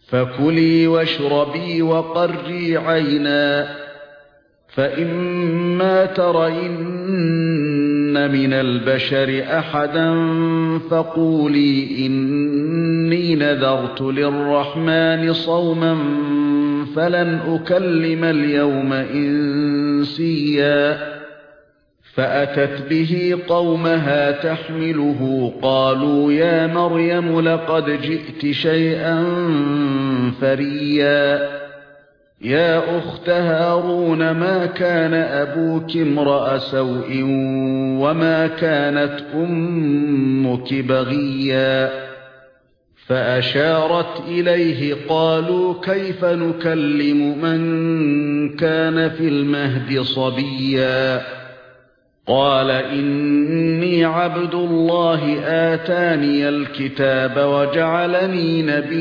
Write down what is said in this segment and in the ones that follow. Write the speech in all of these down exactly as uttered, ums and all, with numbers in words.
فكلي واشربي وقري عينا فإما ترين من البشر أحدا فقولي إني نذرت للرحمن صوما فلن أكلم اليوم إنسيا فأتت به قومها تحمله قالوا يا مريم لقد جئت شيئا فريا يا أخت هارون ما كان أبوك امرأ سوء وما كانت أمك بغيا فأشارت إليه قالوا كيف نكلم من كان في المهد صبيا قال إني عبد الله آتاني الكتاب وجعلني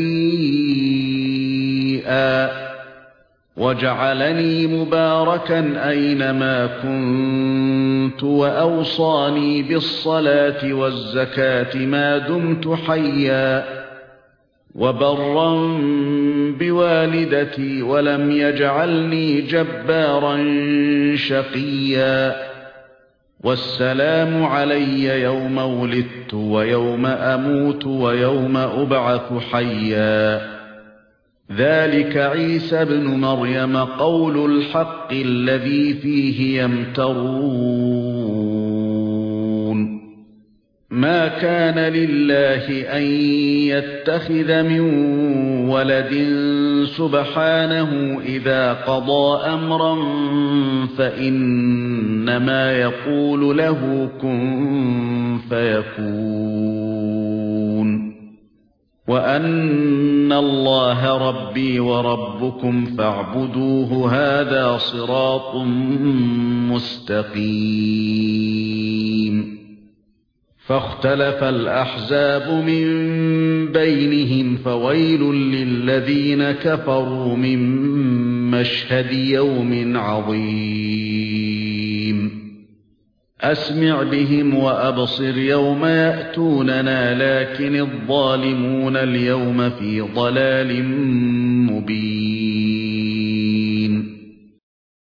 نبيا وجعلني مباركا أينما كنت وأوصاني بالصلاة والزكاة ما دمت حيا وبرا بوالدتي ولم يجعلني جبارا شقيا والسلام علي يوم ولدت ويوم أموت ويوم أبعث حيا ذلك عيسى ابن مريم قول الحق الذي فيه يمترون ما كان لله أن يتخذ من ولد سبحانه إذا قضى أمرا فإنما يقول له كن فيكون وأن الله ربي وربكم فاعبدوه هذا صراط مستقيم فاختلف الأحزاب من بينهم فويل للذين كفروا من مشهد يوم عظيم أسمع بهم وأبصر يوم يأتوننا لكن الظالمون اليوم في ضلال مبين